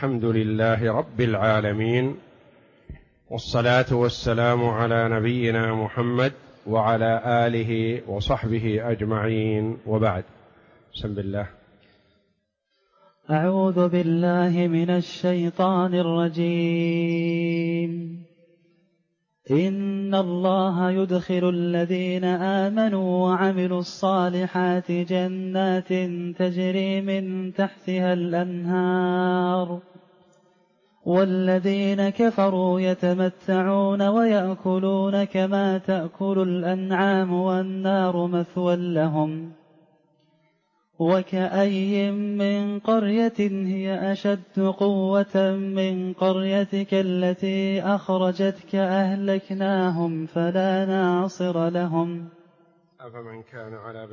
الحمد لله رب العالمين، والصلاة والسلام على نبينا محمد وعلى آله وصحبه أجمعين، وبعد. بسم الله. أعوذ بالله من الشيطان الرجيم. إن الله يدخل الذين آمنوا وعملوا الصالحات جنات تجري من تحتها الأنهار، والذين كفروا يتمتعون ويأكلون كما تأكل الأنعام والنار مثوى لهم. وكأي من قرية هي أشد قوة من قريتك التي أخرجتك أهلكناهم فلا ناصر لهم. أفمن كان على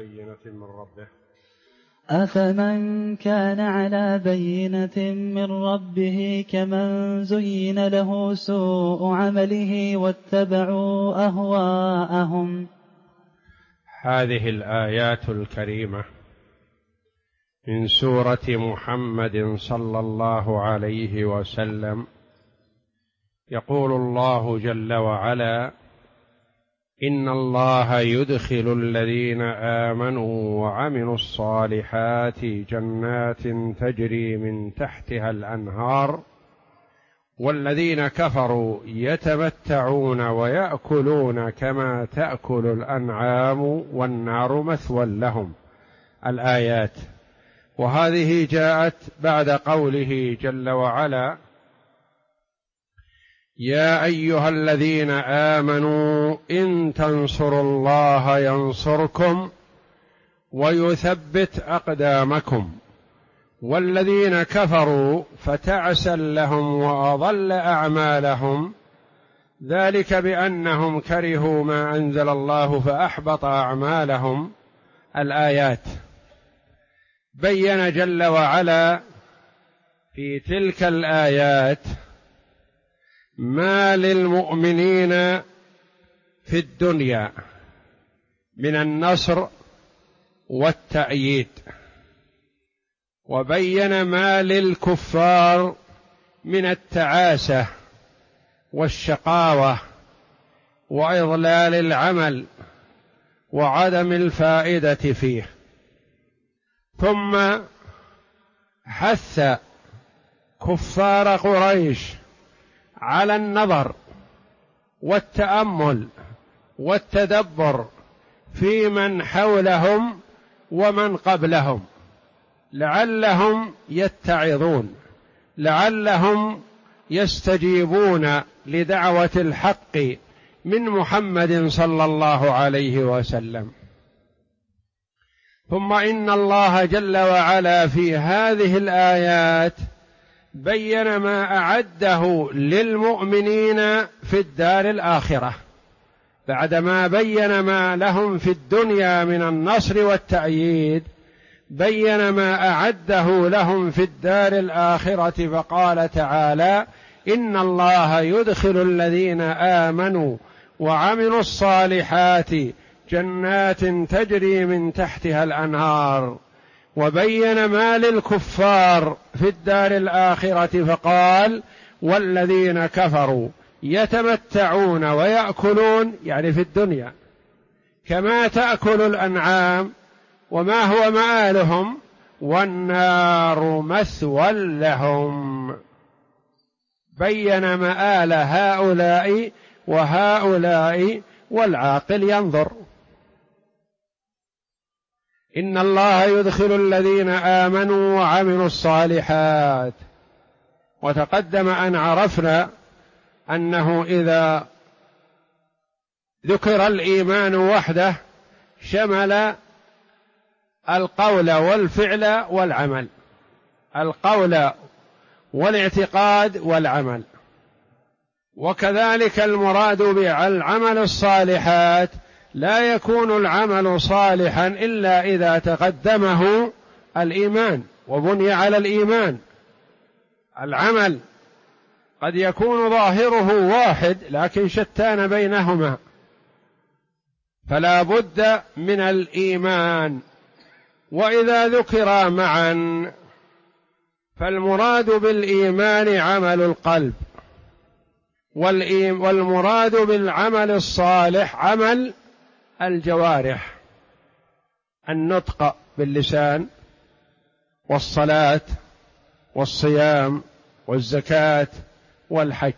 بينة من ربه كمن زين له سوء عمله واتبعوا أهواءهم. هذه الآيات الكريمة من سورة محمد صلى الله عليه وسلم يقول الله جل وعلا: إن الله يدخل الذين آمنوا وعملوا الصالحات جنات تجري من تحتها الأنهار، والذين كفروا يتمتعون ويأكلون كما تأكل الأنعام والنار مثوى لهم. الآيات، وهذه جاءت بعد قوله جل وعلا: يا أيها الذين آمنوا إن تنصروا الله ينصركم ويثبت أقدامكم، والذين كفروا فتعسا لهم وأضل أعمالهم، ذلك بأنهم كرهوا ما أنزل الله فأحبط أعمالهم. الآيات بين جل وعلا في تلك الآيات ما للمؤمنين في الدنيا من النصر والتأييد، وبين ما للكفار من التعاسة والشقاوة وإضلال العمل وعدم الفائدة فيه. ثم حث كفار قريش على النظر والتأمل والتدبر في من حولهم ومن قبلهم، لعلهم يتعظون، لعلهم يستجيبون لدعوة الحق من محمد صلى الله عليه وسلم. ثم إن الله جل وعلا في هذه الآيات بين ما أعده للمؤمنين في الدار الآخرة، بعدما بين ما لهم في الدنيا من النصر والتأييد، بين ما أعده لهم في الدار الآخرة، فقال تعالى: إن الله يدخل الذين آمنوا وعملوا الصالحات جنات تجري من تحتها الأنهار، وبين ما للكفار في الدار الآخرة فقال: والذين كفروا يتمتعون ويأكلون، يعني في الدنيا، كما تأكل الأنعام، وما هو مآلهم؟ والنار مثوى لهم. بين مآل هؤلاء وهؤلاء، والعاقل ينظر. إن الله يدخل الذين آمنوا وعملوا الصالحات. وتقدم أن عرفنا أنه إذا ذكر الإيمان وحده شمل القول والفعل والعمل، القول والاعتقاد والعمل. وكذلك المراد بالعمل الصالحات، لا يكون العمل صالحا إلا إذا تقدمه الإيمان وبني على الإيمان. العمل قد يكون ظاهره واحد لكن شتان بينهما، فلا بد من الإيمان. وإذا ذكرا معا فالمراد بالإيمان عمل القلب، والمراد بالعمل الصالح عمل الجوارح، النطق باللسان والصلاة والصيام والزكاة والحج.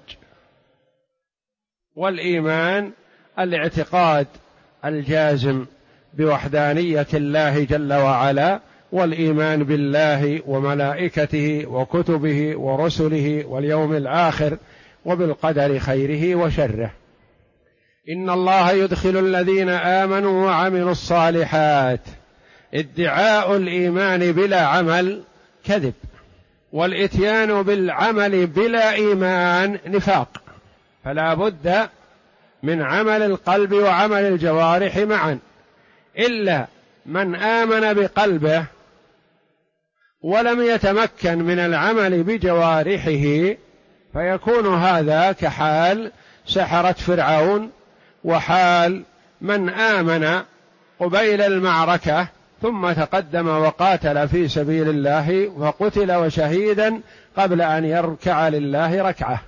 والإيمان الاعتقاد الجازم بوحدانية الله جل وعلا، والإيمان بالله وملائكته وكتبه ورسله واليوم الآخر وبالقدر خيره وشره. إن الله يدخل الذين آمنوا وعملوا الصالحات. ادعاء الإيمان بلا عمل كذب، والإتيان بالعمل بلا إيمان نفاق، فلا بد من عمل القلب وعمل الجوارح معا، إلا من آمن بقلبه ولم يتمكن من العمل بجوارحه، فيكون هذا كحال سحرة فرعون وحال من آمن قبيل المعركة ثم تقدم وقاتل في سبيل الله وقتل وشهيدا قبل أن يركع لله ركعة،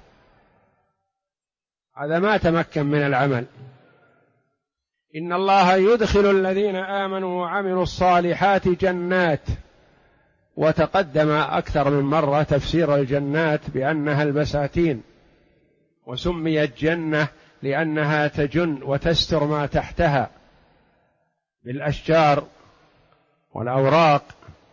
هذا ما تمكن من العمل. إن الله يدخل الذين آمنوا وعملوا الصالحات جنات، وتقدم أكثر من مرة تفسير الجنات بأنها البساتين، وسميت جنة لأنها تجن وتستر ما تحتها بالأشجار والأوراق.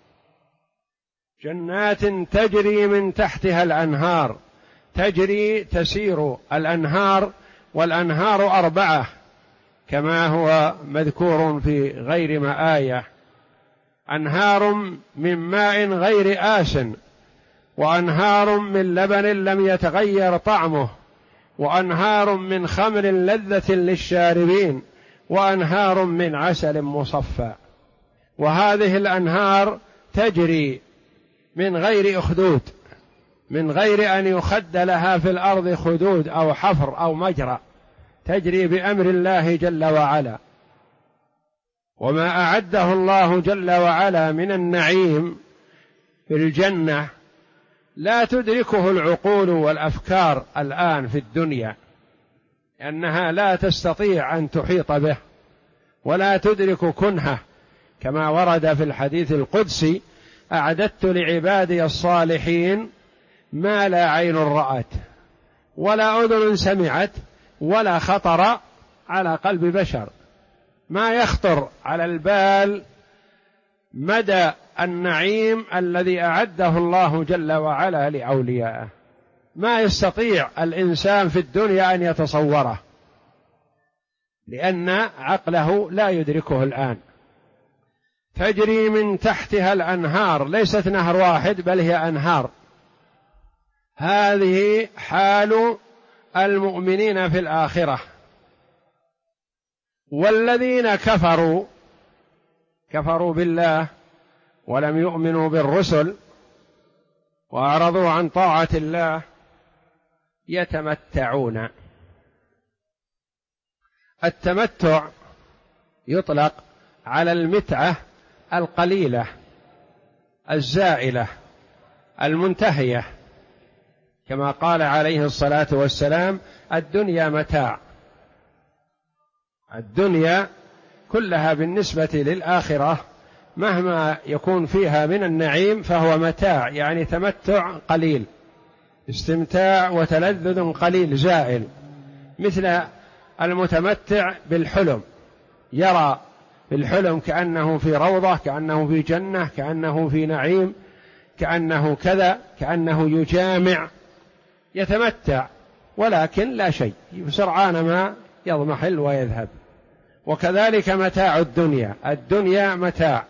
جنات تجري من تحتها الأنهار، تجري تسير الأنهار، والأنهار 4 كما هو مذكور في غير ما آية: أنهار من ماء غير آسن، وأنهار من لبن لم يتغير طعمه، وأنهار من خمر لذة للشاربين، وأنهار من عسل مصفى. وهذه الأنهار تجري من غير أخدود، من غير أن يخد لها في الأرض خدود أو حفر أو مجرى، تجري بأمر الله جل وعلا. وما أعده الله جل وعلا من النعيم في الجنة لا تدركه العقول والأفكار الآن في الدنيا، لأنها لا تستطيع أن تحيط به ولا تدرك كنهه، كما ورد في الحديث القدسي: أعددت لعبادي الصالحين ما لا عين رأت ولا أذن سمعت ولا خطر على قلب بشر. ما يخطر على البال مدى النعيم الذي أعده الله جل وعلا لأوليائه، ما يستطيع الإنسان في الدنيا أن يتصوره، لأن عقله لا يدركه الآن. تجري من تحتها الأنهار، ليست نهر واحد بل هي أنهار. هذه حال المؤمنين في الآخرة. والذين كفروا بالله ولم يؤمنوا بالرسل وأعرضوا عن طاعة الله يتمتعون. التمتع يطلق على المتعة القليلة الزائلة المنتهية، كما قال عليه الصلاة والسلام: الدنيا متاع. الدنيا كلها بالنسبة للآخرة مهما يكون فيها من النعيم فهو متاع، يعني تمتع قليل، استمتاع وتلذذ قليل زائل، مثل المتمتع بالحلم، يرى بالحلم كأنه في روضة، كأنه في جنة، كأنه في نعيم، كأنه كذا، كأنه يجامع، يتمتع، ولكن لا شيء، سرعان ما يضمحل ويذهب. وكذلك متاع الدنيا متاع.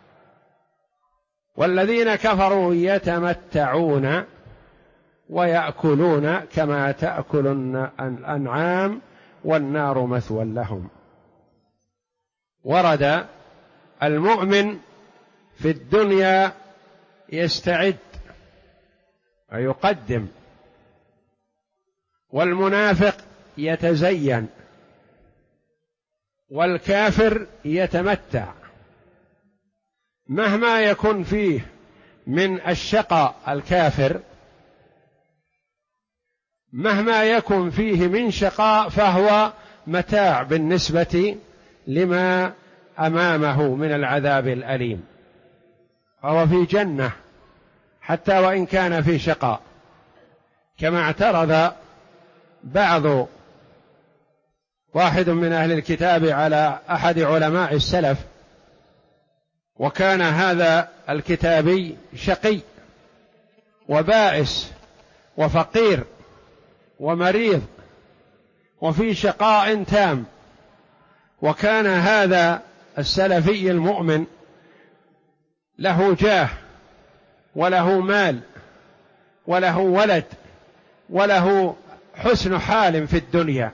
والذين كفروا يتمتعون ويأكلون كما تأكل الأنعام والنار مثوى لهم. ورد: المؤمن في الدنيا يستعد ويقدم، والمنافق يتزين، والكافر يتمتع. مهما يكن فيه من الشقاء الكافر مهما يكن فيه من شقاء فهو متاع بالنسبة لما أمامه من العذاب الأليم، فهو في جنة حتى وإن كان في شقاء، كما اعترض واحد من أهل الكتاب على أحد علماء السلف، وكان هذا الكتابي شقي وبائس وفقير ومريض وفي شقاء تام، وكان هذا السلفي المؤمن له جاه وله مال وله ولد وله حسن حال في الدنيا،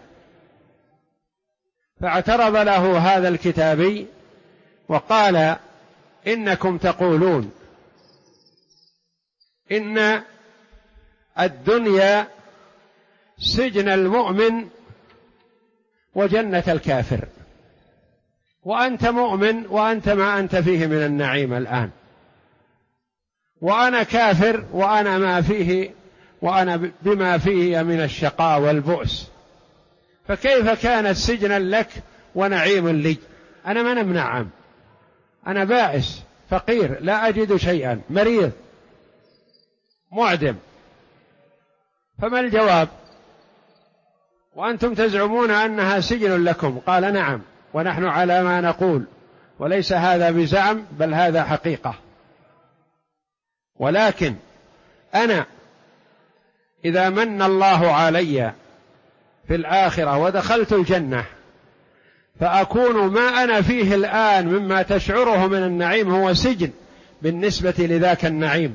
فاعترض له هذا الكتابي وقال: إنكم تقولون إن الدنيا سجن المؤمن وجنة الكافر، وأنت مؤمن وأنت ما أنت فيه من النعيم الآن، وأنا كافر وأنا ما فيه وأنا بما فيه من الشقاء والبؤس، فكيف كانت سجنا لك ونعيم لي؟ أنا ما نمنعم، أنا بائس فقير لا أجد شيئا، مريض معدم، فما الجواب؟ وأنتم تزعمون أنها سجن لكم. قال: نعم، ونحن على ما نقول، وليس هذا بزعم بل هذا حقيقة، ولكن أنا إذا من الله علي في الآخرة ودخلت الجنة فأكون ما أنا فيه الآن مما تشعره من النعيم هو سجن بالنسبة لذاك النعيم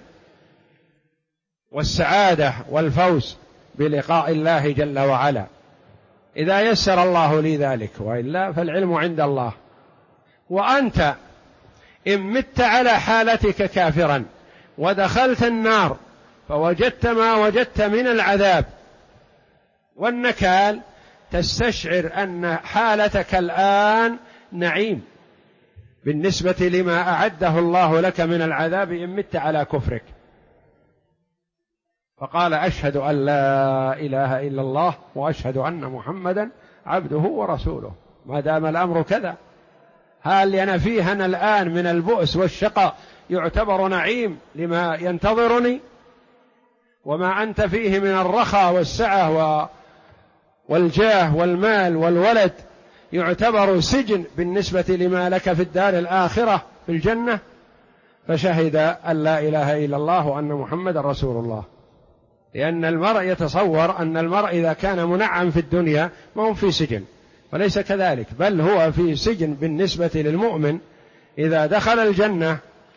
والسعادة والفوز بلقاء الله جل وعلا، إذا يسر الله لي ذلك، وإلا فالعلم عند الله. وأنت إن مت على حالتك كافرا ودخلت النار فوجدت ما وجدت من العذاب والنكال، تستشعر أن حالتك الآن نعيم بالنسبة لما أعده الله لك من العذاب إن مت على كفرك. فقال: أشهد أن لا إله إلا الله وأشهد أن محمدا عبده ورسوله. ما دام الأمر كذا، هل أنا فيه أنا الآن من البؤس والشقاء يعتبر نعيم لما ينتظرني؟ وما أنت فيه من الرخاء والسعة والجاه والمال والولد يعتبر سجن بالنسبة لما لك في الدار الآخرة في الجنة. فشهد أن لا إله إلا الله وأن محمد رسول الله، لأن المرء يتصور أن المرء إذا كان منعم في الدنيا ما هو في سجن، وليس كذلك، بل هو في سجن بالنسبة للمؤمن إذا دخل الجنة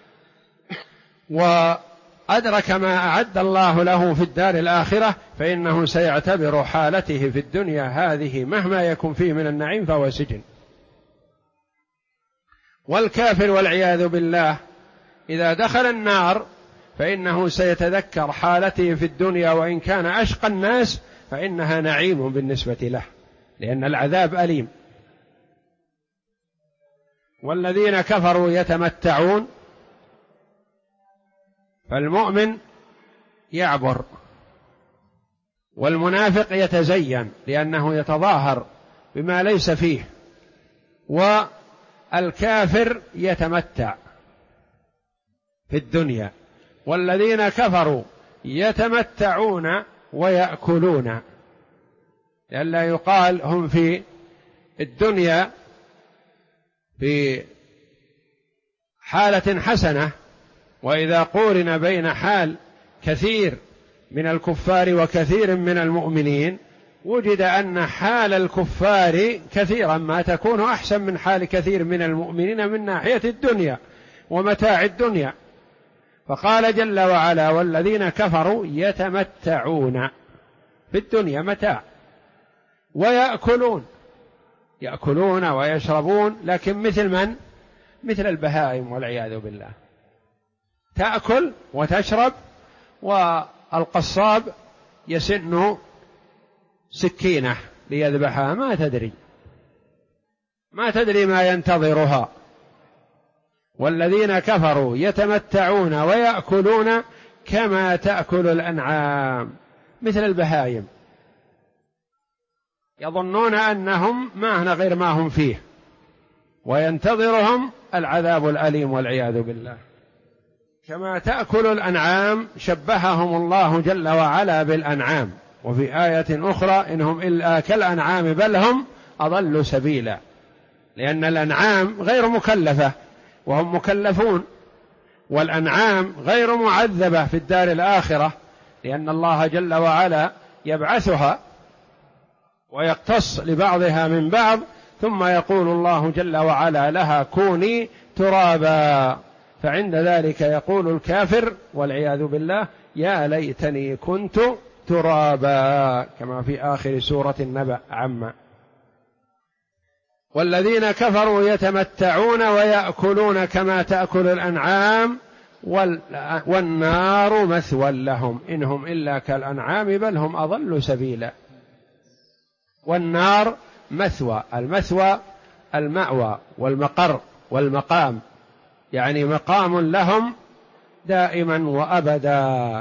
وأدرك ما أعد الله له في الدار الآخرة، فإنه سيعتبر حالته في الدنيا هذه مهما يكن فيه من النعيم فهو سجن. والكافر والعياذ بالله إذا دخل النار فإنه سيتذكر حالته في الدنيا، وإن كان أشقى الناس فإنها نعيم بالنسبة له، لأن العذاب أليم. والذين كفروا يتمتعون، فالمؤمن يعبر، والمنافق يتزين لأنه يتظاهر بما ليس فيه، والكافر يتمتع في الدنيا. والذين كفروا يتمتعون ويأكلون، لئلا يقال هم في الدنيا في حالة حسنة، وإذا قورن بين حال كثير من الكفار وكثير من المؤمنين وجد أن حال الكفار كثيرا ما تكون أحسن من حال كثير من المؤمنين من ناحية الدنيا ومتاع الدنيا. فقال جل وعلا: والذين كفروا يتمتعون في الدنيا متاع، ويأكلون، يأكلون ويشربون، لكن مثل من؟ مثل البهائم والعياذ بالله، تأكل وتشرب، والقصاب يسن سكينة ليذبحها ما تدري ما ينتظرها، والذين كفروا يتمتعون ويأكلون كما تأكل الأنعام، مثل البهائم، يظنون أنهم ما غير ما هم فيه، وينتظرهم العذاب الأليم والعياذ بالله. كما تأكل الأنعام شبههم الله جل وعلا بالأنعام، وفي آية أخرى إنهم إلا كالأنعام بل هم أضل سبيلا، لأن الأنعام غير مكلفة وهم مكلفون، والأنعام غير معذبة في الدار الآخرة، لأن الله جل وعلا يبعثها ويقتص لبعضها من بعض، ثم يقول الله جل وعلا لها كوني ترابا، فعند ذلك يقول الكافر والعياذ بالله يا ليتني كنت ترابا، كما في آخر سورة النبأ عما. والذين كفروا يتمتعون ويأكلون كما تأكل الأنعام والنار مثوى لهم إنهم إلا كالأنعام بل هم أضل سبيلا. والنار مثوى، المثوى المأوى والمقر والمقام، يعني مقام لهم دائما وأبدا.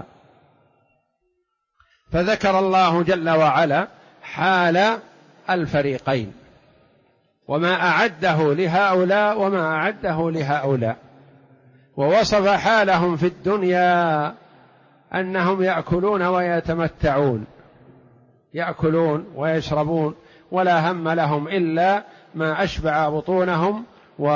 فذكر الله جل وعلا حال الفريقين وما أعده لهؤلاء وما أعده لهؤلاء، ووصف حالهم في الدنيا أنهم يأكلون ويتمتعون، يأكلون ويشربون ولا هم لهم إلا ما أشبع بطونهم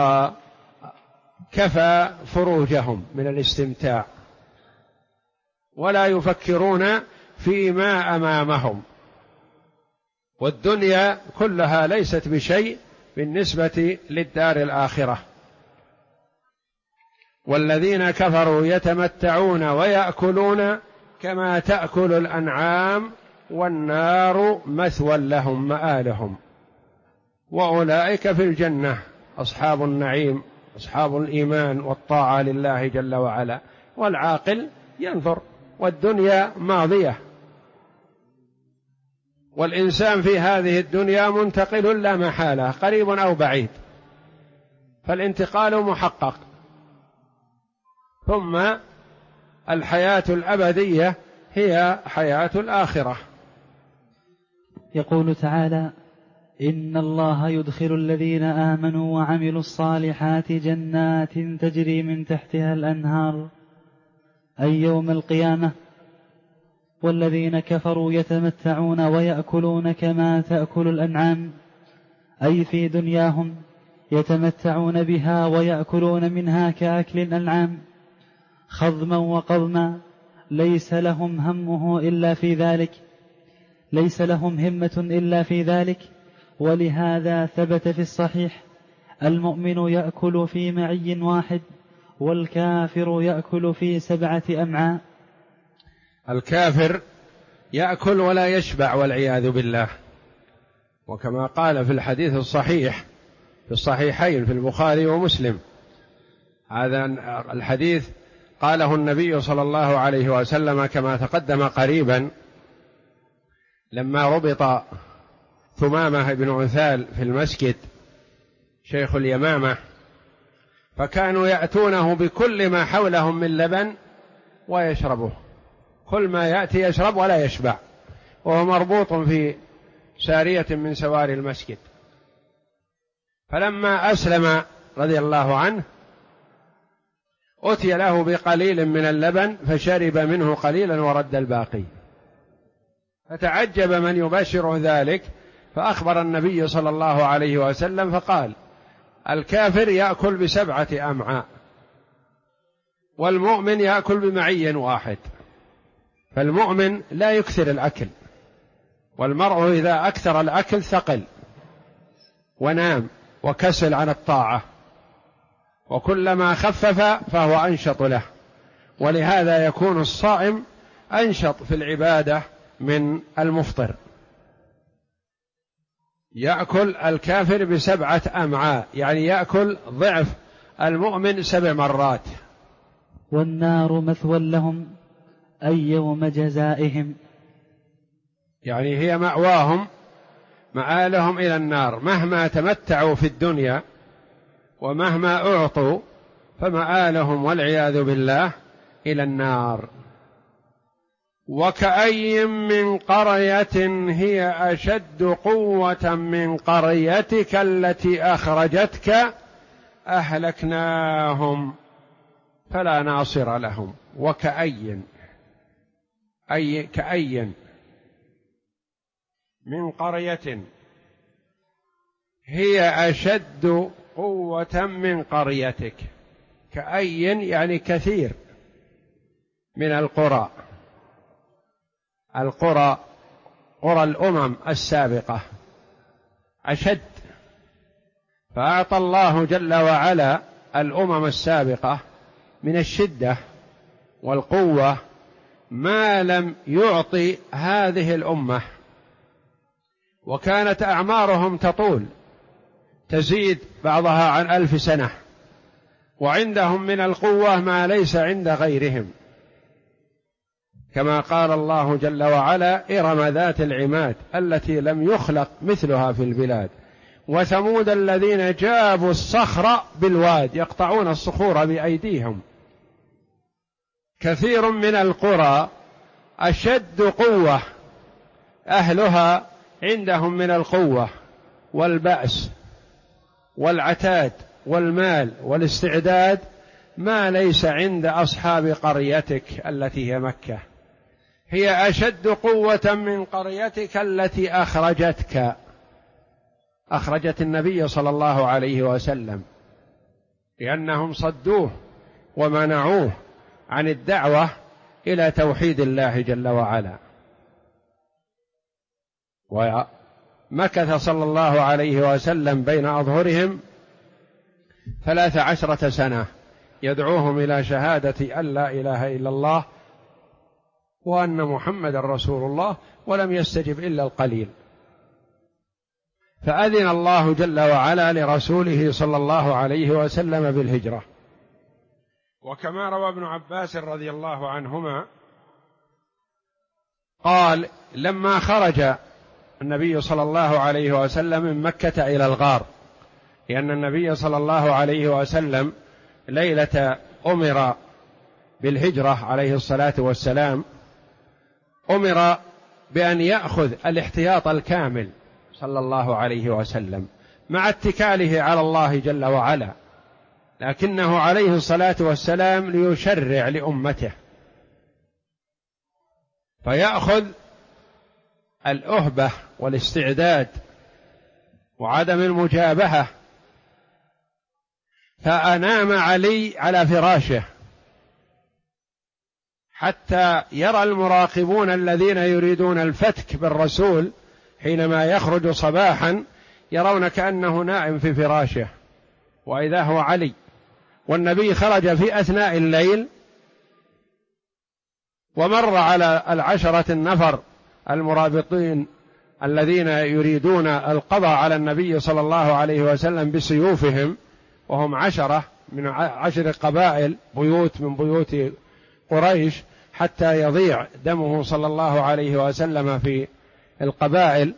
وكفى فروجهم من الاستمتاع، ولا يفكرون فيما أمامهم، والدنيا كلها ليست بشيء بالنسبة للدار الآخرة. والذين كفروا يتمتعون ويأكلون كما تأكل الأنعام والنار مثوى لهم مآلهم، وأولئك في الجنة أصحاب النعيم، أصحاب الإيمان والطاعة لله جل وعلا. والعاقل ينظر، والدنيا ماضية، والإنسان في هذه الدنيا منتقل لا محالة، قريب أو بعيد، فالانتقال محقق، ثم الحياة الأبدية هي حياة الآخرة. يقول تعالى: إن الله يدخل الذين آمنوا وعملوا الصالحات جنات تجري من تحتها الأنهار، أي يوم القيامة. والذين كفروا يتمتعون ويأكلون كما تأكل الأنعام، أي في دنياهم يتمتعون بها ويأكلون منها كأكل الأنعام خضما وقضما، ليس لهم همة إلا في ذلك، ليس لهم همة إلا في ذلك. ولهذا ثبت في الصحيح: المؤمن يأكل في معي واحد، والكافر يأكل في 7 أمعاء. الكافر يأكل ولا يشبع والعياذ بالله، وكما قال في الحديث الصحيح في الصحيحين في البخاري ومسلم، هذا الحديث قاله النبي صلى الله عليه وسلم كما تقدم قريبا، لما ربط ثمامة بن عثال في المسجد شيخ اليمامة، فكانوا يأتونه بكل ما حولهم من لبن ويشربه، كل ما يأتي يشرب ولا يشبع، وهو مربوط في سارية من سواري المسجد. فلما أسلم رضي الله عنه أتي له بقليل من اللبن فشرب منه قليلا ورد الباقي، فتعجب من يبشر ذلك، فأخبر النبي صلى الله عليه وسلم فقال: الكافر يأكل ب7 أمعاء، والمؤمن يأكل بمعي واحد. فالمؤمن لا يكثر الأكل، والمرء إذا أكثر الأكل ثقل ونام وكسل عن الطاعة، وكلما خفف فهو أنشط له، ولهذا يكون الصائم أنشط في العبادة من المفطر. يأكل الكافر ب7 أمعاء، يعني يأكل ضعف المؤمن 7 مرات. والنار مثوى لهم، أي يوم جزائهم، يعني هي مأواهم، مآلهم إلى النار، مهما تمتعوا في الدنيا ومهما أعطوا فمآلهم والعياذ بالله إلى النار. وكأي من قرية هي أشد قوة من قريتك التي أخرجتك أهلكناهم فلا ناصر لهم. وكأي كأي من قرية هي أشد قوة من قريتك. كأي يعني كثير من القرى، قرى الأمم السابقة أشد. فأعطى الله جل وعلا الأمم السابقة من الشدة والقوة ما لم يعطي هذه الأمة، وكانت أعمارهم تطول تزيد بعضها عن 1000 سنة، وعندهم من القوة ما ليس عند غيرهم، كما قال الله جل وعلا: إرم ذات العماد التي لم يخلق مثلها في البلاد، وثمود الذين جابوا الصخر بالواد يقطعون الصخور بأيديهم. كثير من القرى أشد قوة أهلها عندهم من القوة والبأس والعتاد والمال والاستعداد ما ليس عند أصحاب قريتك التي هي مكة. هي أشد قوة من قريتك التي أخرجت النبي صلى الله عليه وسلم، لأنهم صدوه ومنعوه عن الدعوة إلى توحيد الله جل وعلا. ومكث صلى الله عليه وسلم بين أظهرهم 13 سنة يدعوهم إلى شهادة أن لا إله إلا الله وأن محمد رسول الله، ولم يستجب إلا القليل. فأذن الله جل وعلا لرسوله صلى الله عليه وسلم بالهجرة. وكما روى ابن عباس رضي الله عنهما قال: لما خرج النبي صلى الله عليه وسلم من مكة إلى الغار، لأن النبي صلى الله عليه وسلم ليلة أمر بالهجرة عليه الصلاة والسلام أمر بأن يأخذ الاحتياط الكامل صلى الله عليه وسلم مع اتكاله على الله جل وعلا، لكنه عليه الصلاة والسلام ليشرع لأمته، فيأخذ الأهبة والاستعداد وعدم المجابهة. فأنام علي على فراشه حتى يرى المراقبون الذين يريدون الفتك بالرسول حينما يخرج صباحا يرون كأنه نائم في فراشه، وإذا هو علي. والنبي خرج في أثناء الليل ومر على 10 النفر المرابطين الذين يريدون القضاء على النبي صلى الله عليه وسلم بسيوفهم، وهم 10 من 10 قبائل بيوت من بيوت قريش، حتى يضيع دمه صلى الله عليه وسلم في القبائل.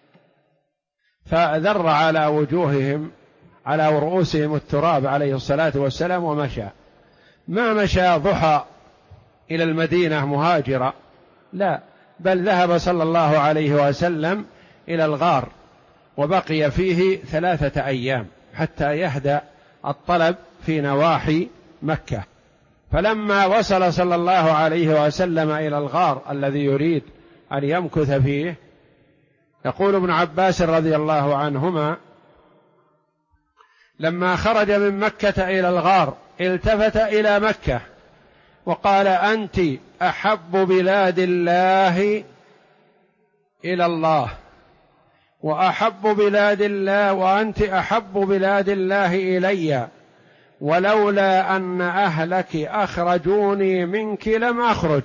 فذر على وجوههم على رؤوسهم التراب عليه الصلاة والسلام ومشى. ما مشى ضحى إلى المدينة مهاجرا، لا، بل ذهب صلى الله عليه وسلم إلى الغار وبقي فيه 3 أيام حتى يهدأ الطلب في نواحي مكة. فلما وصل صلى الله عليه وسلم إلى الغار الذي يريد أن يمكث فيه، يقول ابن عباس رضي الله عنهما: لما خرج من مكة إلى الغار التفت إلى مكة وقال: أنت أحب بلاد الله إلى الله، وأحب بلاد الله، وأنت أحب بلاد الله إلي، ولولا أن أهلك أخرجوني منك لم أخرج.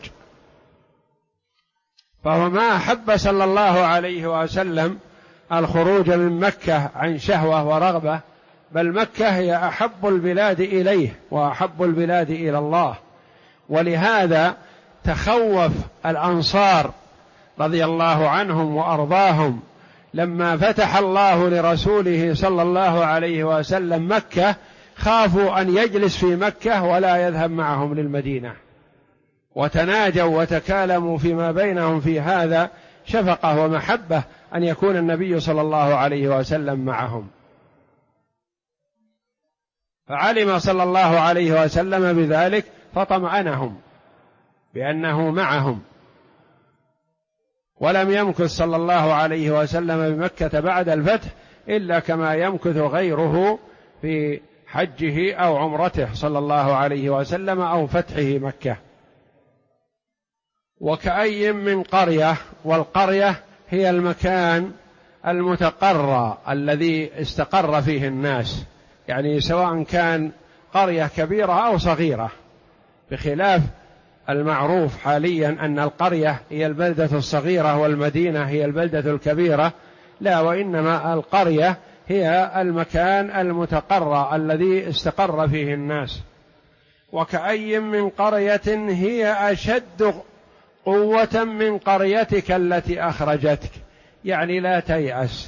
فهو ما أحب صلى الله عليه وسلم الخروج من مكة عن شهوة ورغبة، بل مكة هي أحب البلاد إليه وأحب البلاد إلى الله. ولهذا تخوف الأنصار رضي الله عنهم وأرضاهم لما فتح الله لرسوله صلى الله عليه وسلم مكة خافوا أن يجلس في مكة ولا يذهب معهم للمدينة، وتناجوا وتكالموا فيما بينهم في هذا شفقة ومحبة أن يكون النبي صلى الله عليه وسلم معهم. فعلم صلى الله عليه وسلم بذلك فطمأنهم بأنه معهم، ولم يمكث صلى الله عليه وسلم بمكة بعد الفتح إلا كما يمكث غيره في حجه أو عمرته صلى الله عليه وسلم أو فتحه مكة. وكأي من قرية، والقرية هي المكان المتقرى الذي استقر فيه الناس، يعني سواء كان قرية كبيرة أو صغيرة، بخلاف المعروف حاليا أن القرية هي البلدة الصغيرة والمدينة هي البلدة الكبيرة، لا، وإنما القرية هي المكان المتقرى الذي استقر فيه الناس. وكأي من قرية هي أشد قوة من قريتك التي أخرجتك، يعني لا تيأس.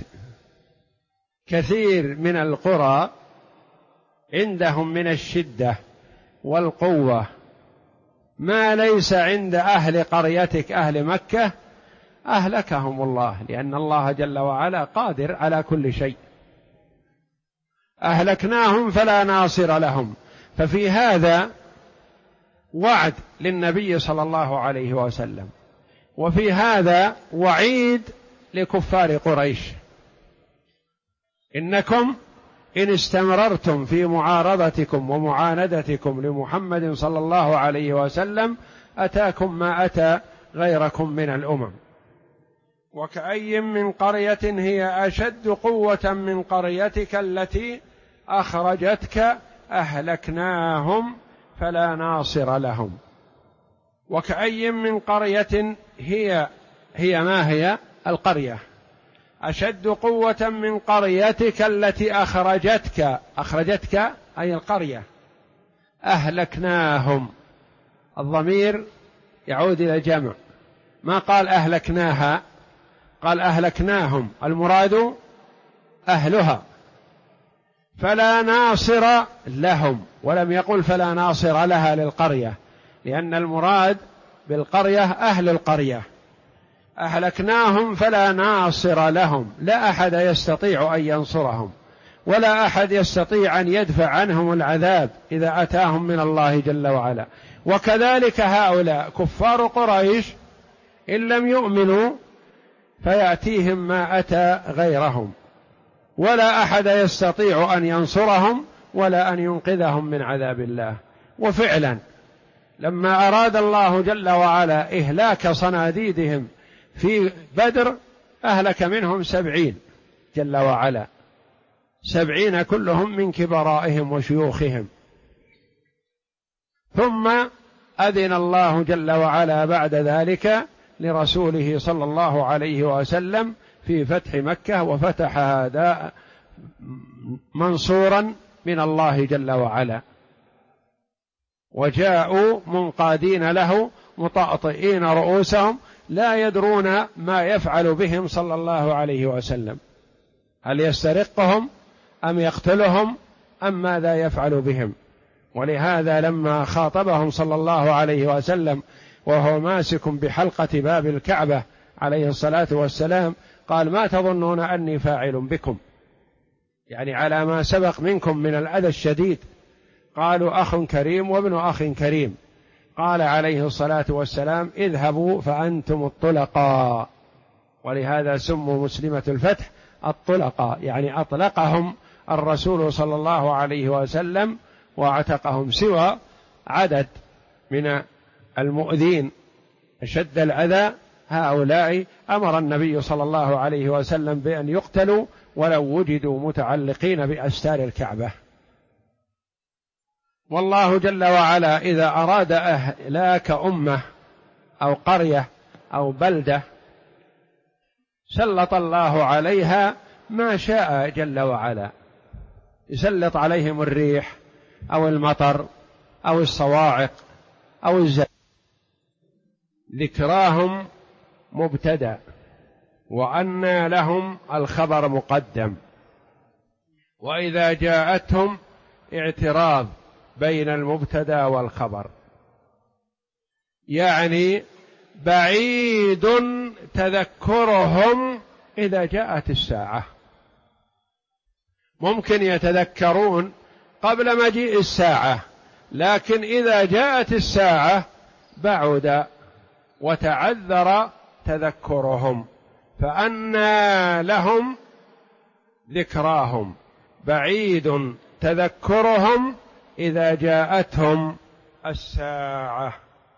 كثير من القرى عندهم من الشدة والقوة ما ليس عند أهل قريتك أهل مكة، أهلكهم الله، لأن الله جل وعلا قادر على كل شيء. أهلكناهم فلا ناصر لهم. ففي هذا وعد للنبي صلى الله عليه وسلم، وفي هذا وعيد لكفار قريش: إنكم إن استمررتم في معارضتكم ومعاندتكم لمحمد صلى الله عليه وسلم أتاكم ما أتى غيركم من الأمم. وكأي من قرية هي أشد قوة من قريتك التي أخرجتك أهلكناهم فلا ناصر لهم. وكأي من قرية هي ما هي القرية أشد قوة من قريتك التي أخرجتك أي القرية، أهلكناهم. الضمير يعود إلى الجمع، ما قال أهلكناها، قال أهلكناهم، المراد أهلها. فلا ناصر لهم، ولم يقل فلا ناصر لها للقرية، لأن المراد بالقرية أهل القرية. أهلكناهم فلا ناصر لهم، لا أحد يستطيع أن ينصرهم، ولا أحد يستطيع أن يدفع عنهم العذاب إذا أتاهم من الله جل وعلا. وكذلك هؤلاء كفار قريش إن لم يؤمنوا فيأتيهم ما أتى غيرهم، ولا أحد يستطيع أن ينصرهم ولا أن ينقذهم من عذاب الله. وفعلا لما أراد الله جل وعلا إهلاك صناديدهم في بدر أهلك منهم 70 جل وعلا، 70 كلهم من كبرائهم وشيوخهم. ثم أذن الله جل وعلا بعد ذلك لرسوله صلى الله عليه وسلم في فتح مكة، وفتح هذا منصورا من الله جل وعلا، وجاءوا منقادين له مطأطئين رؤوسهم لا يدرون ما يفعل بهم صلى الله عليه وسلم، هل يسترقهم أم يقتلهم أم ماذا يفعل بهم. ولهذا لما خاطبهم صلى الله عليه وسلم وهو ماسك بحلقة باب الكعبة عليه الصلاة والسلام قال: ما تظنون أني فاعل بكم؟ يعني على ما سبق منكم من الأذى الشديد. قالوا: أخ كريم وابن أخ كريم. قال عليه الصلاة والسلام: اذهبوا فأنتم الطلقاء. ولهذا سموا مسلمة الفتح الطلقاء، يعني أطلقهم الرسول صلى الله عليه وسلم واعتقهم، سوى عدد من المؤذين أشد الأذى هؤلاء أمر النبي صلى الله عليه وسلم بأن يقتلوا ولو وجدوا متعلقين بأستار الكعبة. والله جل وعلا إذا أراد إهلاك أمة أو قرية أو بلدة سلط الله عليها ما شاء جل وعلا، يسلط عليهم الريح أو المطر أو الصواعق أو الزلزال. ذكراهم مبتدأ، وأنى لهم الخبر مقدم. وإذا جاءتهم اعتراض بين المبتدأ والخبر، يعني بعيد تذكرهم إذا جاءت الساعة. ممكن يتذكرون قبل مجيء الساعة، لكن إذا جاءت الساعة بعد وتعذر تذكرهم، فأنى لهم ذكراهم. بعيد تذكرهم إذا جاءتهم الساعة،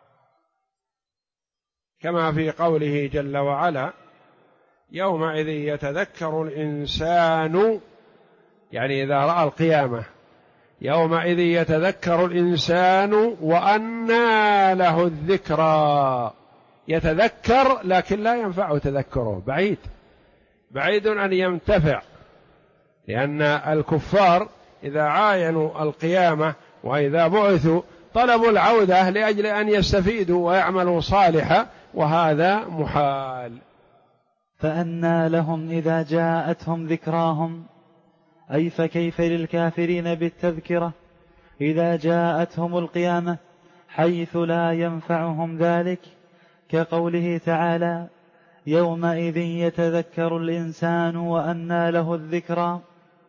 كما في قوله جل وعلا: يومئذ يتذكر الإنسان، يعني إذا رأى القيامة، يومئذ يتذكر الإنسان وأنى له الذكرى. يتذكر لكن لا ينفع تذكره، بعيد أن ينتفع، لأن الكفار إذا عاينوا القيامة وإذا بعثوا طلبوا العودة لأجل أن يستفيدوا ويعملوا صالحا، وهذا محال. فأنى لهم إذا جاءتهم ذكراهم، أي فكيف للكافرين بالتذكرة إذا جاءتهم القيامة حيث لا ينفعهم ذلك، كقوله تعالى: يومئذ يتذكر الإنسان وأنى له الذكرى.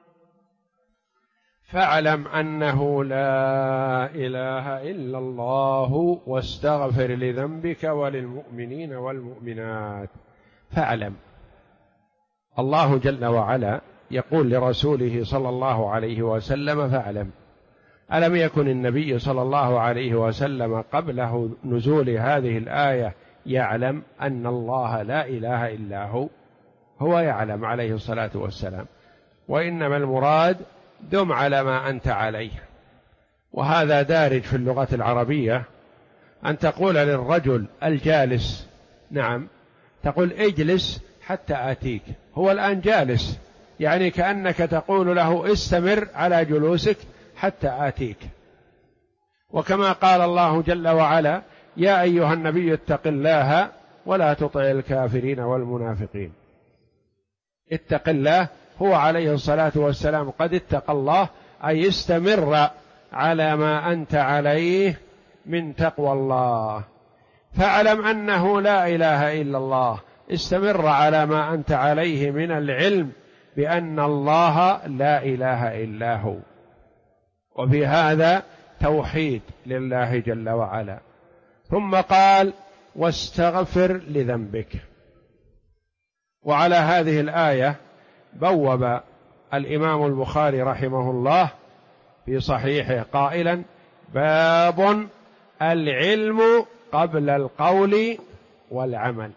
فاعلم أنه لا إله إلا الله واستغفر لذنبك وللمؤمنين والمؤمنات. فاعلم، الله جل وعلا يقول لرسوله صلى الله عليه وسلم: فاعلم. ألم يكن النبي صلى الله عليه وسلم قبله نزول هذه الآية يعلم أن الله لا إله إلا هو يعلم عليه الصلاة والسلام، وإنما المراد دم على ما أنت عليه. وهذا دارج في اللغة العربية، أن تقول للرجل الجالس: نعم، تقول اجلس حتى آتيك، هو الآن جالس، يعني كأنك تقول له استمر على جلوسك حتى آتيك. وكما قال الله جل وعلا: يا أيها النبي اتق الله ولا تطع الكافرين والمنافقين. اتق الله، هو عليه الصلاة والسلام قد اتقى الله، أي استمر على ما أنت عليه من تقوى الله. فاعلم أنه لا إله إلا الله، استمر على ما أنت عليه من العلم بأن الله لا إله إلا هو. وفي هذا توحيد لله جل وعلا. ثم قال: واستغفر لذنبك. وعلى هذه الآية بوب الإمام البخاري رحمه الله في صحيحه قائلا: باب العلم قبل القول والعمل.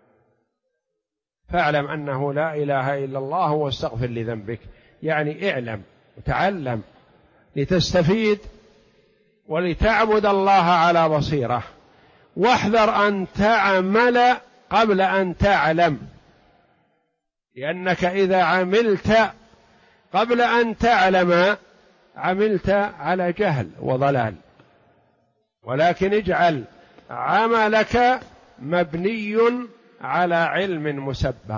فاعلم أنه لا إله إلا الله واستغفر لذنبك، يعني اعلم وتعلم لتستفيد ولتعبد الله على بصيرة، واحذر أن تعمل قبل أن تعلم، لأنك إذا عملت قبل أن تعلم عملت على جهل وضلال. ولكن اجعل عملك مبني على علم مسبق.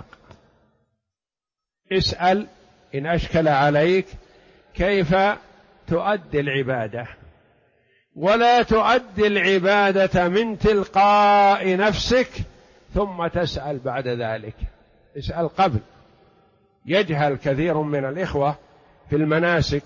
اسأل إن أشكل عليك كيف تؤدي العبادة، ولا تؤدي العبادة من تلقاء نفسك ثم تسأل بعد ذلك. اسأل قبل. يجهل كثير من الإخوة في المناسك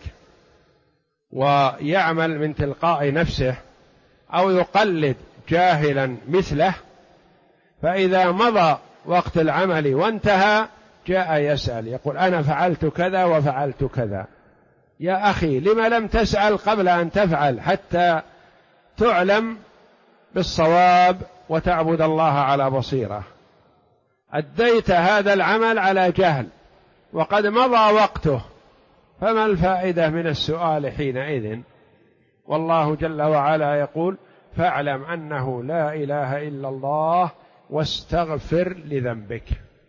ويعمل من تلقاء نفسه أو يقلد جاهلا مثله، فإذا مضى وقت العمل وانتهى جاء يسأل، يقول: أنا فعلت كذا وفعلت كذا. يا أخي، لما لم تسأل قبل أن تفعل حتى تعلم بالصواب وتعبد الله على بصيرة؟ أديت هذا العمل على جهل وقد مضى وقته، فما الفائدة من السؤال حينئذ؟ والله جل وعلا يقول: فاعلم أنه لا إله إلا الله واستغفر لذنبك.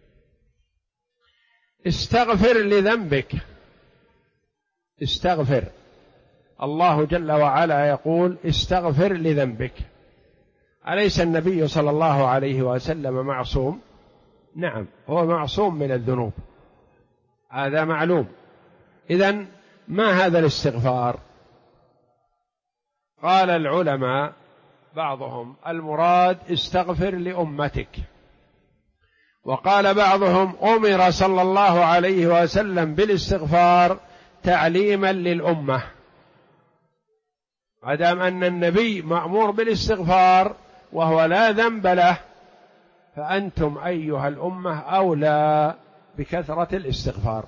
استغفر لذنبك، استغفر. الله جل وعلا يقول: استغفر لذنبك. أليس النبي صلى الله عليه وسلم معصوم؟ نعم، هو معصوم من الذنوب، هذا معلوم. إذن ما هذا الاستغفار؟ قال العلماء بعضهم المراد استغفر لأمتك، وقال بعضهم أمر صلى الله عليه وسلم بالاستغفار تعليما للأمة، ما دام أن النبي مأمور بالاستغفار وهو لا ذنب له فأنتم أيها الأمة أولى بكثرة الاستغفار.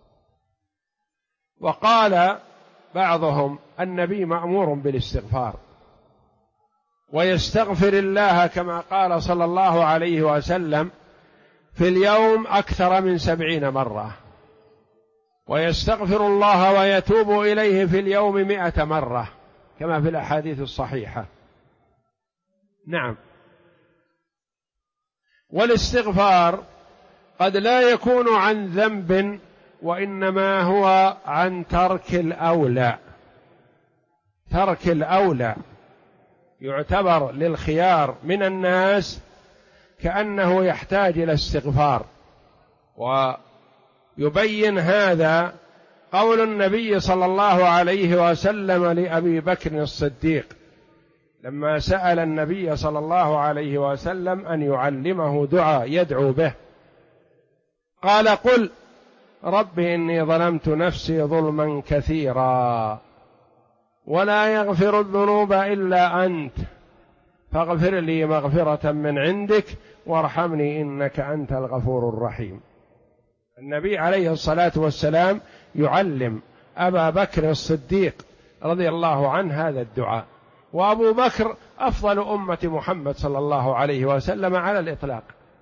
وقال بعضهم النبي مأمور بالاستغفار ويستغفر الله كما قال صلى الله عليه وسلم في اليوم أكثر من 70 مرة، ويستغفر الله ويتوب إليه في اليوم 100 مرة كما في الأحاديث الصحيحة. نعم. والاستغفار قد لا يكون عن ذنب وإنما هو عن ترك الأولى، ترك الأولى يعتبر للخيار من الناس كأنه يحتاج إلى استغفار. ويبين هذا قول النبي صلى الله عليه وسلم لأبي بكر الصديق لما سأل النبي صلى الله عليه وسلم أن يعلمه دعاء يدعو به، قال قل رب إني ظلمت نفسي ظلما كثيرا ولا يغفر الذنوب إلا أنت فاغفر لي مغفرة من عندك وارحمني إنك أنت الغفور الرحيم. النبي عليه الصلاة والسلام يعلم أبا بكر الصديق رضي الله عنه هذا الدعاء، وأبو بكر أفضل أمة محمد صلى الله عليه وسلم على الإطلاق،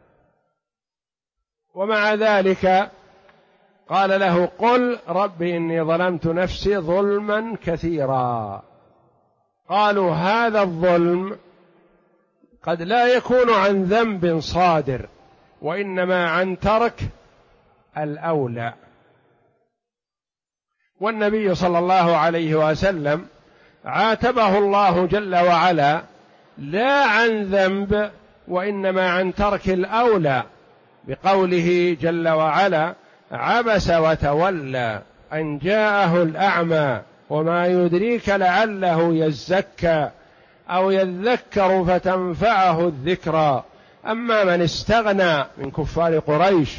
ومع ذلك قال له قل رب إني ظلمت نفسي ظلما كثيرا. قالوا هذا الظلم قد لا يكون عن ذنب صادر وإنما عن ترك الأولى. والنبي صلى الله عليه وسلم عاتبه الله جل وعلا لا عن ذنب وإنما عن ترك الأولى بقوله جل وعلا عبس وتولى أن جاءه الأعمى وما يدريك لعله يزكى أو يذكر فتنفعه الذكرى أما من استغنى من كفار قريش،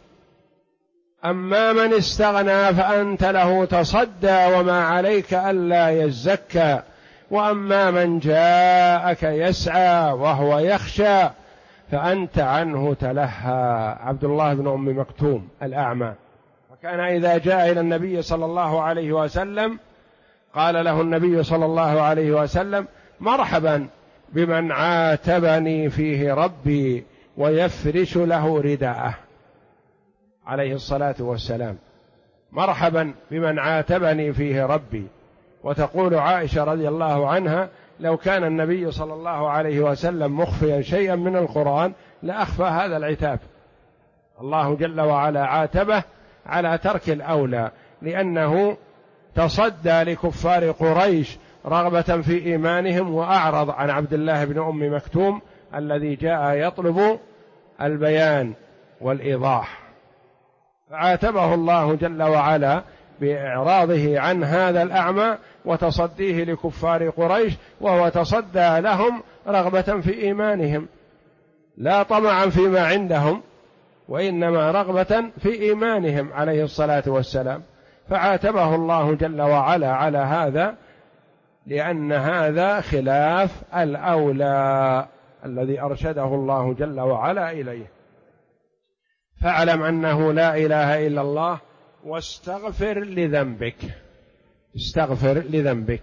أما من استغنى فأنت له تصدى وما عليك ألا يزكى وأما من جاءك يسعى وهو يخشى فأنت عنه تلهى. عبد الله بن أم مكتوم الأعمى، وكان إذا جاء إلى النبي صلى الله عليه وسلم قال له النبي صلى الله عليه وسلم مرحبا بمن عاتبني فيه ربي ويفرش له رداءه عليه الصلاة والسلام، مرحبا بمن عاتبني فيه ربي. وتقول عائشة رضي الله عنها لو كان النبي صلى الله عليه وسلم مخفيا شيئا من القرآن لأخفى هذا العتاب. الله جل وعلا عاتبه على ترك الأولى لأنه تصدى لكفار قريش رغبة في إيمانهم وأعرض عن عبد الله بن أم مكتوم الذي جاء يطلب البيان والإيضاح، فعاتبه الله جل وعلا بإعراضه عن هذا الأعمى وتصديه لكفار قريش، وهو تصدى لهم رغبة في إيمانهم لا طمعا فيما عندهم وإنما رغبة في إيمانهم عليه الصلاة والسلام، فعاتبه الله جل وعلا على هذا لأن هذا خلاف الأولى الذي أرشده الله جل وعلا إليه. فاعلم أنه لا إله إلا الله واستغفر لذنبك، استغفر لذنبك.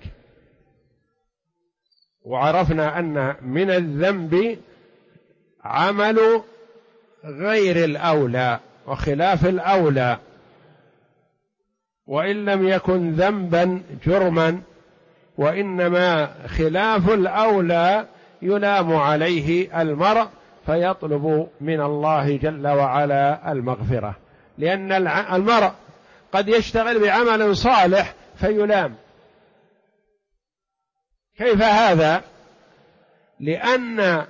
وعرفنا أن من الذنب عمل غير الأولى وخلاف الأولى، وإن لم يكن ذنبا جرما وإنما خلاف الأولى يلام عليه المرء فيطلب من الله جل وعلا المغفرة، لأن المرء قد يشتغل بعمل صالح فيلام. كيف هذا؟ لأن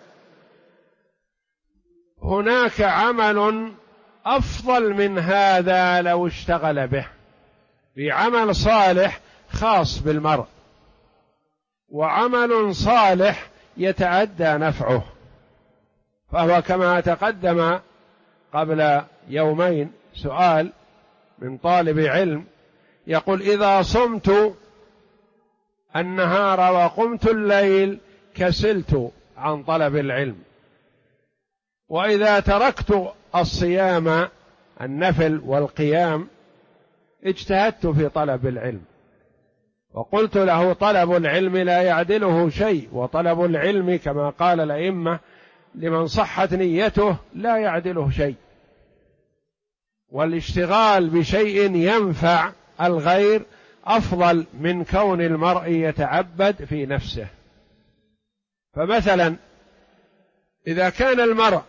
هناك عمل أفضل من هذا لو اشتغل به، بعمل صالح خاص بالمرء، وعمل صالح يتعدى نفعه. فهو كما تقدم قبل يومين سؤال من طالب علم يقول: إذا صمت النهار وقمت الليل كسلت عن طلب العلم، وإذا تركت الصيام النفل والقيام اجتهدت في طلب العلم. وقلت له: طلب العلم لا يعدله شيء، وطلب العلم كما قال الأئمة لمن صحت نيته لا يعدله شيء، والاشتغال بشيء ينفع الغير أفضل من كون المرء يتعبد في نفسه. فمثلا إذا كان المرء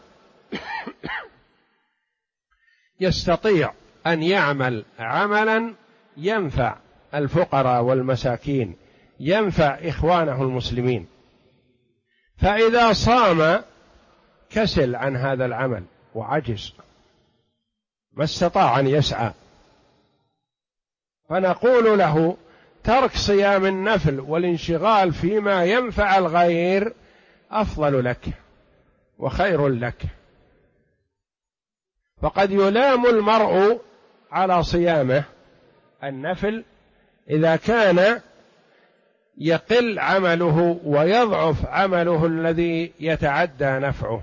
يستطيع أن يعمل عملا ينفع الفقراء والمساكين، ينفع إخوانه المسلمين، فإذا صام كسل عن هذا العمل وعجز ما استطاع أن يسعى، فنقول له: ترك صيام النفل والانشغال فيما ينفع الغير أفضل لك وخير لك. فقد يلام المرء على صيامه النفل إذا كان يقل عمله ويضعف عمله الذي يتعدى نفعه،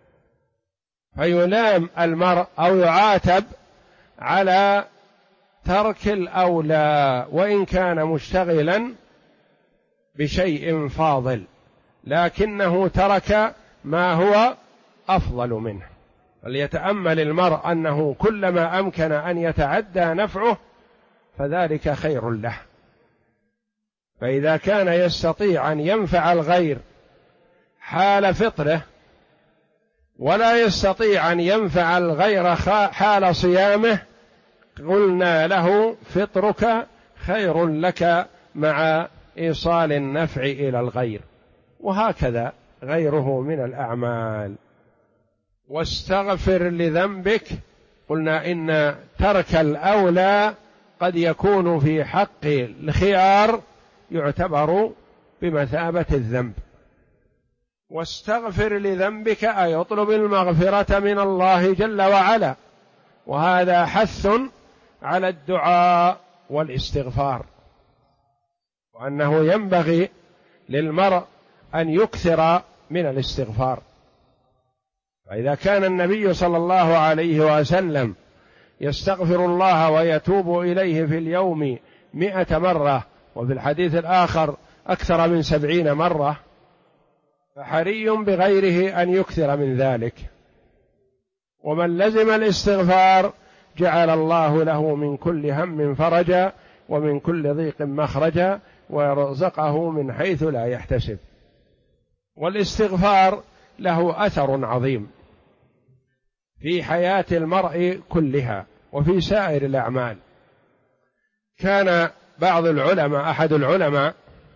فيلام المرء أو يعاتب على ترك الأولى وإن كان مشتغلا بشيء فاضل، لكنه ترك ما هو أفضل منه. فليتأمل المرء أنه كلما أمكن أن يتعدى نفعه فذلك خير له. فإذا كان يستطيع أن ينفع الغير حال فطره ولا يستطيع أن ينفع الغير حال صيامه، قلنا له: فطرك خير لك مع إيصال النفع إلى الغير. وهكذا غيره من الأعمال. واستغفر لذنبك، قلنا إن ترك الأولى قد يكون في حق الخيار يعتبر بمثابة الذنب. واستغفر لذنبك أي اطلب المغفرة من الله جل وعلا، وهذا حث على الدعاء والاستغفار، وأنه ينبغي للمرء أن يكثر من الاستغفار. فإذا كان النبي صلى الله عليه وسلم يستغفر الله ويتوب إليه في اليوم 100 مرة، وفي الحديث الآخر أكثر من 70 مرة، فحري بغيره أن يكثر من ذلك. ومن لزم الاستغفار جعل الله له من كل هم فرجا ومن كل ضيق مخرجا ويرزقه من حيث لا يحتسب. والاستغفار له أثر عظيم في حياة المرء كلها وفي سائر الأعمال. كان بعض العلماء، أحد العلماء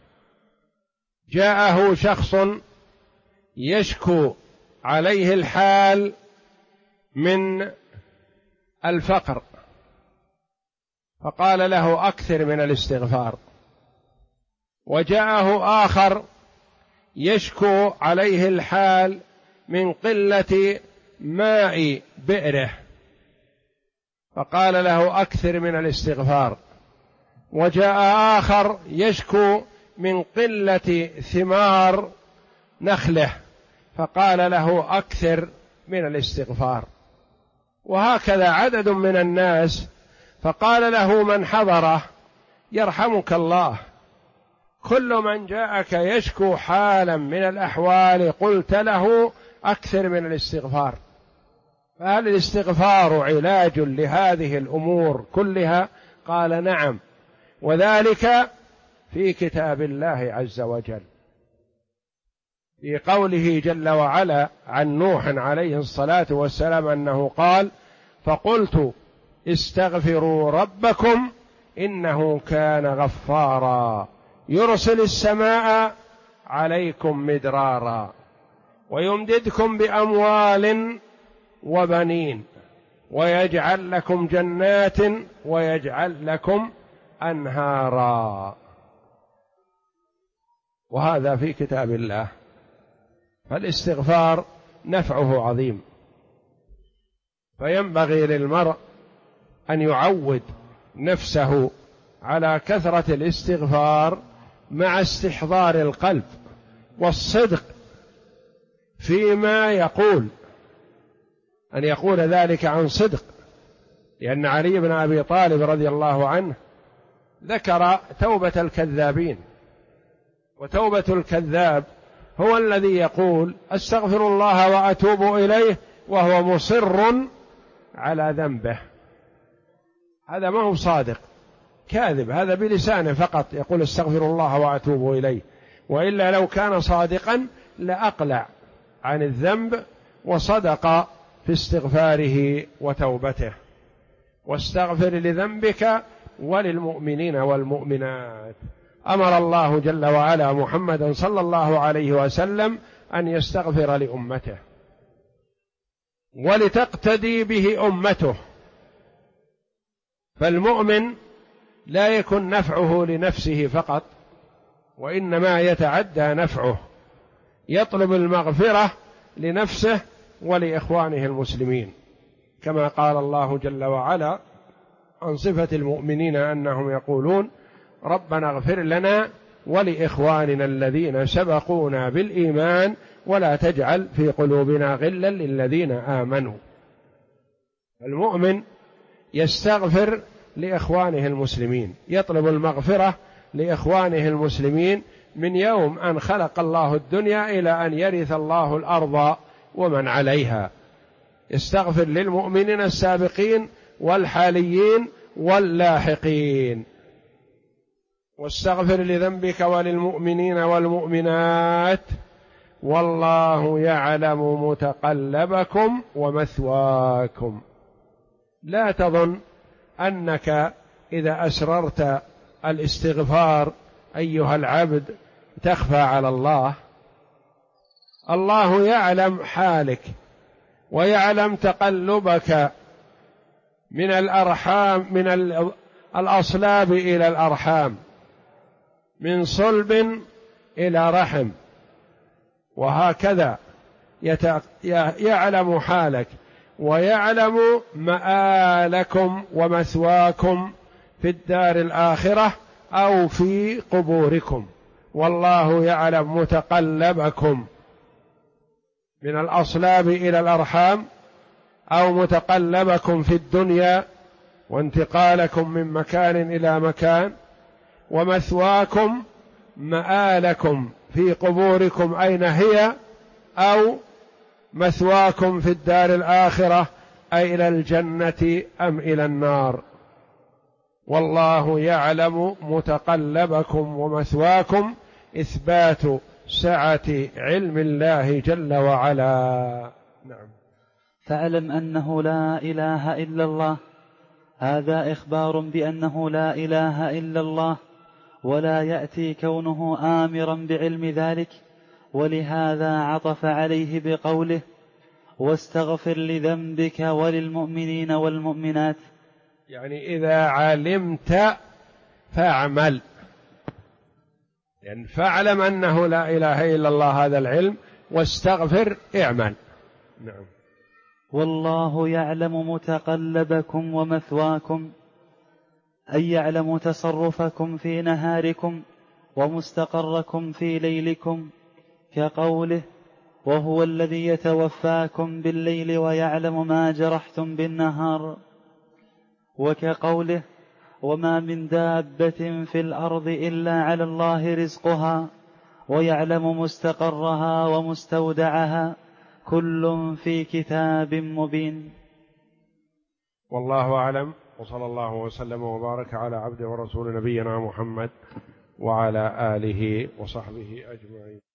جاءه شخص يشكو عليه الحال من الفقر، فقال له: أكثر من الاستغفار. وجاءه آخر يشكو عليه الحال من قلة ماء بئره، فقال له: أكثر من الاستغفار. وجاء آخر يشكو من قلة ثمار نخله، فقال له: أكثر من الاستغفار. وهكذا عدد من الناس، فقال له من حضره: يرحمك الله، كل من جاءك يشكو حالا من الأحوال قلت له أكثر من الاستغفار. فهل الاستغفار علاج لهذه الأمور كلها؟ قال: نعم، وذلك في كتاب الله عز وجل، في قوله جل وعلا عن نوح عليه الصلاة والسلام أنه قال: فقلت استغفروا ربكم إنه كان غفارا يرسل السماء عليكم مدرارا ويمددكم بأموال وبنين ويجعل لكم جنات ويجعل لكم أنهارا. وهذا في كتاب الله. فالاستغفار نفعه عظيم، فينبغي للمرء أن يعود نفسه على كثرة الاستغفار مع استحضار القلب والصدق فيما يقول، أن يقول ذلك عن صدق، لأن علي بن أبي طالب رضي الله عنه ذكر توبة الكذابين، وتوبة الكذاب هو الذي يقول أستغفر الله وأتوب إليه وهو مصر على ذنبه، هذا ما هو صادق، كاذب، هذا بلسانه فقط يقول استغفر الله وأتوب إليه، وإلا لو كان صادقا لأقلع عن الذنب وصدق في استغفاره وتوبته. واستغفر لذنبك وللمؤمنين والمؤمنات. أمر الله جل وعلا محمدا صلى الله عليه وسلم أن يستغفر لأمته ولتقتدي به أمته. فالمؤمن لا يكن نفعه لنفسه فقط، وإنما يتعدى نفعه، يطلب المغفرة لنفسه ولإخوانه المسلمين، كما قال الله جل وعلا عن صفة المؤمنين أنهم يقولون ربنا اغفر لنا ولإخواننا الذين سبقونا بالإيمان ولا تجعل في قلوبنا غلا للذين آمنوا. المؤمن يستغفر لإخوانه المسلمين، يطلب المغفرة لإخوانه المسلمين من يوم أن خلق الله الدنيا إلى أن يرث الله الأرض ومن عليها. يستغفر للمؤمنين السابقين والحاليين واللاحقين. واستغفر لذنبك وللمؤمنين والمؤمنات والله يعلم متقلبكم ومثواكم. لا تظن أنك إذا أسررت الاستغفار أيها العبد تخفى على الله. الله يعلم حالك ويعلم تقلبك من الأرحام، من الأصلاب إلى الأرحام، من صلب إلى رحم، وهكذا يعلم حالك ويعلم مآلكم ومثواكم في الدار الآخرة أو في قبوركم. والله يعلم متقلبكم من الأصلاب إلى الأرحام أو متقلبكم في الدنيا وانتقالكم من مكان إلى مكان، ومثواكم مآلكم في قبوركم أين هي، أو مثواكم في الدار الآخرة أي إلى الجنة أم إلى النار. والله يعلم متقلبكم ومثواكم، إثبات سعة علم الله جل وعلا. نعم. فاعلم أنه لا إله إلا الله، هذا إخبار بأنه لا إله إلا الله، ولا يأتي كونه آمرا بعلم ذلك، ولهذا عطف عليه بقوله واستغفر لذنبك وللمؤمنين والمؤمنات. يعني إذا علمت فاعمل، يعني فاعلم أنه لا إله إلا الله، هذا العلم، واستغفر، اعمل. نعم. والله يعلم متقلبكم ومثواكم، أي يعلم تصرفكم في نهاركم ومستقركم في ليلكم، كقوله وهو الذي يتوفاكم بالليل ويعلم ما جرحتم بالنهار، وكقوله وما من دابة في الأرض إلا على الله رزقها ويعلم مستقرها ومستودعها كل في كتاب مبين. والله أعلم، وصلى الله وسلم وبارك على عبده ورسول نبينا محمد وعلى آله وصحبه أجمعين.